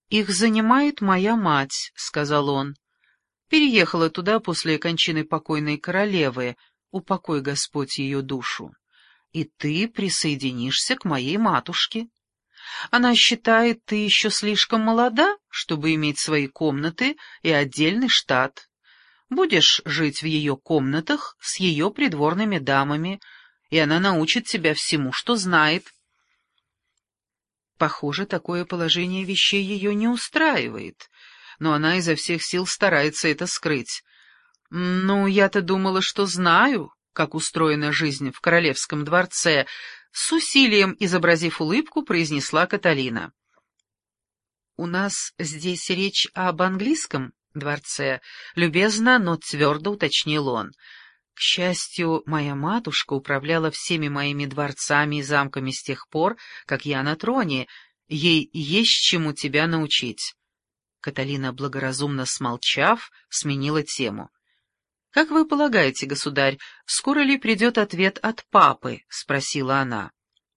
«Их занимает моя мать», — сказал он. «Переехала туда после кончины покойной королевы, упокой Господь ее душу. И ты присоединишься к моей матушке. Она считает, ты еще слишком молода, чтобы иметь свои комнаты и отдельный штат. Будешь жить в ее комнатах с ее придворными дамами, и она научит тебя всему, что знает». Похоже, такое положение вещей ее не устраивает, но она изо всех сил старается это скрыть. «Ну, я-то думала, что знаю, как устроена жизнь в королевском дворце», — с усилием, изобразив улыбку, произнесла Каталина. «У нас здесь речь об английском дворце», — любезно, но твердо уточнил он. «К счастью, моя матушка управляла всеми моими дворцами и замками с тех пор, как я на троне. Ей есть чему тебя научить». Каталина, благоразумно смолчав, сменила тему. «Как вы полагаете, государь, скоро ли придет ответ от папы?» — спросила она.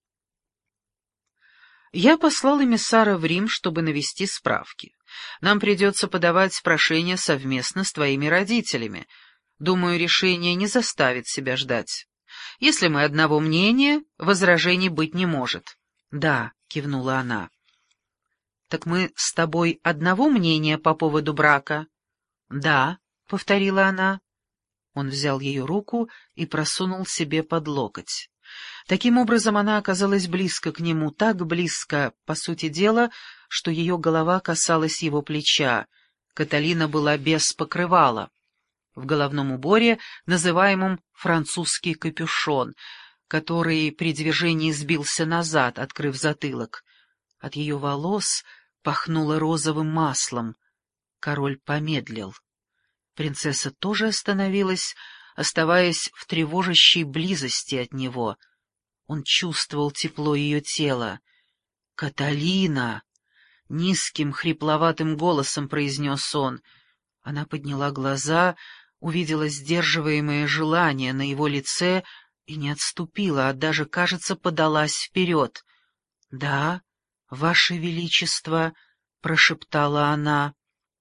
«Я послал эмиссара в Рим, чтобы навести справки. Нам придется подавать прошение совместно с твоими родителями. Думаю, решение не заставит себя ждать. Если мы одного мнения, возражений быть не может». «Да», — кивнула она. «Так мы с тобой одного мнения по поводу брака?» «Да», — повторила она. Он взял ее руку и просунул себе под локоть. Таким образом, она оказалась близко к нему, так близко, по сути дела, что ее голова касалась его плеча. Каталина была без покрывала, в головном уборе, называемом «французский капюшон», который при движении сбился назад, открыв затылок. От ее волос пахнуло розовым маслом. Король помедлил. Принцесса тоже остановилась, оставаясь в тревожащей близости от него. Он чувствовал тепло ее тела. «Каталина!» — низким, хрипловатым голосом произнес он. Она подняла глаза, увидела сдерживаемое желание на его лице и не отступила, а даже, кажется, подалась вперед. «Да, Ваше Величество!» — прошептала она.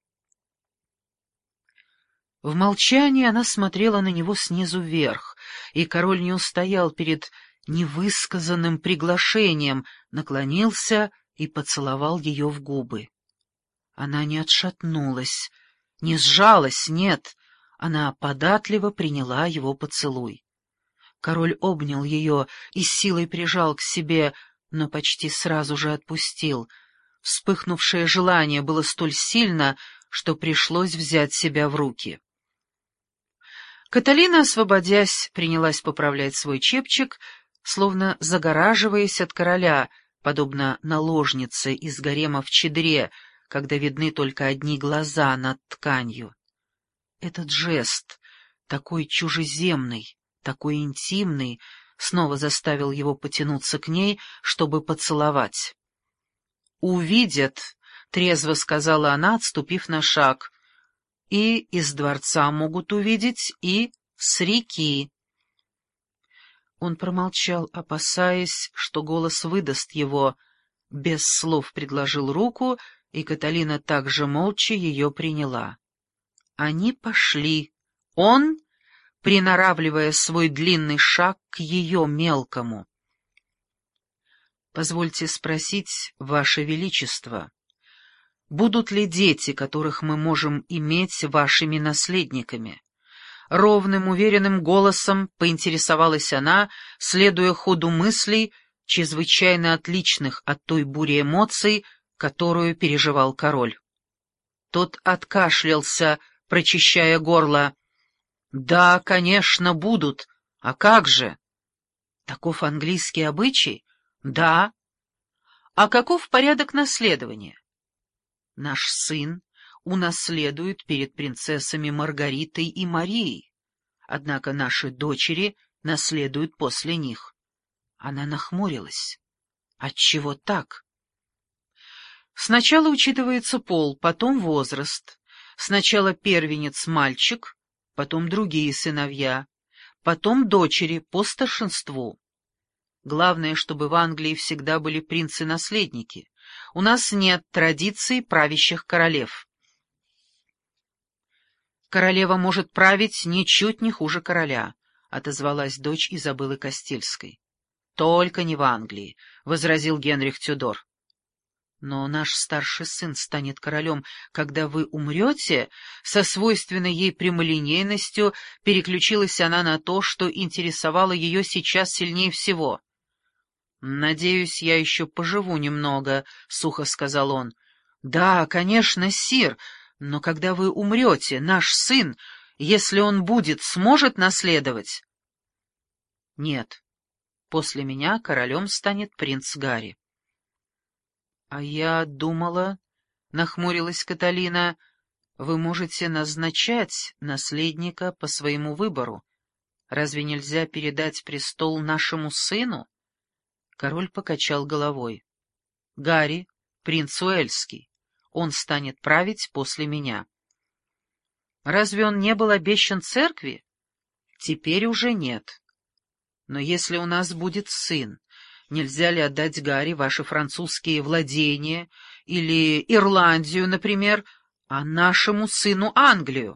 В молчании она смотрела на него снизу вверх, и король не устоял перед невысказанным приглашением, наклонился и поцеловал ее в губы. Она не отшатнулась, не сжалась, нет, она податливо приняла его поцелуй. Король обнял ее и с силой прижал к себе, но почти сразу же отпустил. Вспыхнувшее желание было столь сильно, что пришлось взять себя в руки. Каталина, освободясь, принялась поправлять свой чепчик, словно загораживаясь от короля, подобно наложнице из гарема в чадре, когда видны только одни глаза над тканью. Этот жест, такой чужеземный, такой интимный, снова заставил его потянуться к ней, чтобы поцеловать. «Увидят», — трезво сказала она, отступив на шаг, — «и из дворца могут увидеть, и с реки». Он промолчал, опасаясь, что голос выдаст его, без слов предложил руку, и Каталина также молча ее приняла. Они пошли, он, приноравливая свой длинный шаг к ее мелкому. «Позвольте спросить, Ваше Величество, будут ли дети, которых мы можем иметь, вашими наследниками?» Ровным, уверенным голосом поинтересовалась она, следуя ходу мыслей, чрезвычайно отличных от той бури эмоций, которую переживал король. Тот откашлялся, прочищая горло. «Да, конечно, будут. А как же?» «Таков английский обычай?» «Да». «А каков порядок наследования?» «Наш сын унаследует перед принцессами Маргаритой и Марией, однако наши дочери наследуют после них». Она нахмурилась. «Отчего так?» «Сначала учитывается пол, потом возраст. Сначала первенец мальчик, потом другие сыновья, потом дочери по старшинству. Главное, чтобы в Англии всегда были принцы-наследники, У нас нет традиций правящих королев. Королева может править ничуть не хуже короля, — отозвалась дочь Изабеллы Кастильской. — Только не в Англии, — возразил Генрих Тюдор. — Но наш старший сын станет королем, когда вы умрете, — со свойственной ей прямолинейностью переключилась она на то, что интересовало ее сейчас сильнее всего. — Надеюсь, я еще поживу немного, — сухо сказал он. — Да, конечно, сир, но когда вы умрете, наш сын, если он будет, сможет наследовать? — Нет. После меня королем станет принц Гарри. — А я думала, — нахмурилась Каталина, — вы можете назначать наследника по своему выбору. Разве нельзя передать престол нашему сыну? Король покачал головой. — Гарри, принц Уэльский. Он станет править после меня. Разве он не был обещан церкви? Теперь уже нет. Но если у нас будет сын, нельзя ли отдать Гарри ваши французские владения или Ирландию, например, а нашему сыну Англию?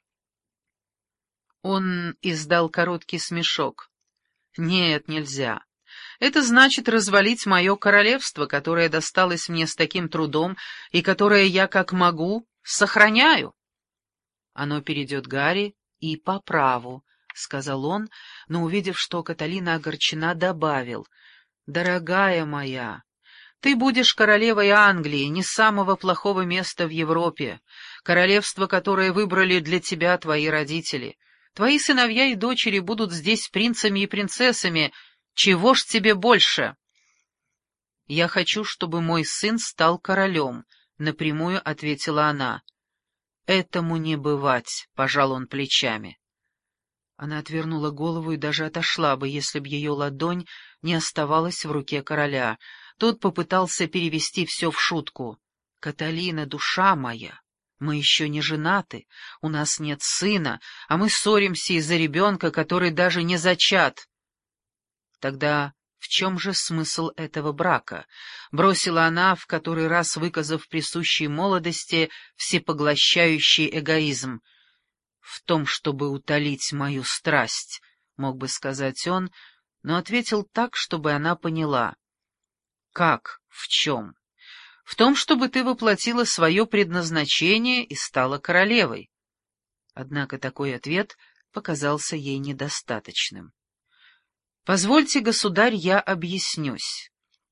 Он издал короткий смешок. Нет, нельзя. Это значит развалить мое королевство, которое досталось мне с таким трудом и которое я, как могу, сохраняю. Оно перейдет Гарри и по праву, — сказал он, но, увидев, что Каталина огорчена, добавил: — Дорогая моя, ты будешь королевой Англии, не самого плохого места в Европе, королевство, которое выбрали для тебя твои родители. Твои сыновья и дочери будут здесь принцами и принцессами. Чего ж тебе больше? — Я хочу, чтобы мой сын стал королем, — напрямую ответила она. — Этому не бывать, — пожал он плечами. Она отвернула голову и даже отошла бы, если б ее ладонь не оставалась в руке короля. Тот попытался перевести все в шутку. — Каталина, душа моя, мы еще не женаты, у нас нет сына, а мы ссоримся из-за ребенка, который даже не зачат. Тогда в чем же смысл этого брака? Бросила она, в который раз выказав присущей молодости всепоглощающий эгоизм. В том, чтобы утолить мою страсть, мог бы сказать он, но ответил так, чтобы она поняла. Как? В чем? В том, чтобы ты воплотила свое предназначение и стала королевой. Однако такой ответ показался ей недостаточным. Позвольте, государь, я объяснюсь.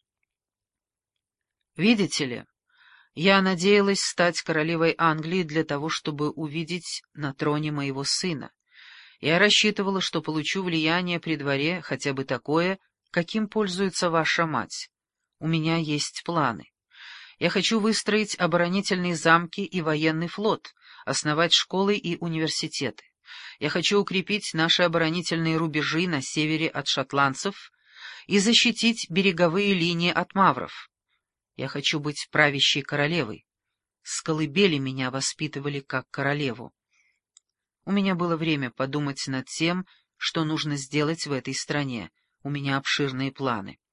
Видите ли, я надеялась стать королевой Англии для того, чтобы увидеть на троне моего сына. Я рассчитывала, что получу влияние при дворе, хотя бы такое, каким пользуется ваша мать. У меня есть планы. Я хочу выстроить оборонительные замки и военный флот, основать школы и университеты. Я хочу укрепить наши оборонительные рубежи на севере от шотландцев и защитить береговые линии от мавров. Я хочу быть правящей королевой. С колыбели меня воспитывали как королеву. У меня было время подумать над тем, что нужно сделать в этой стране. У меня обширные планы.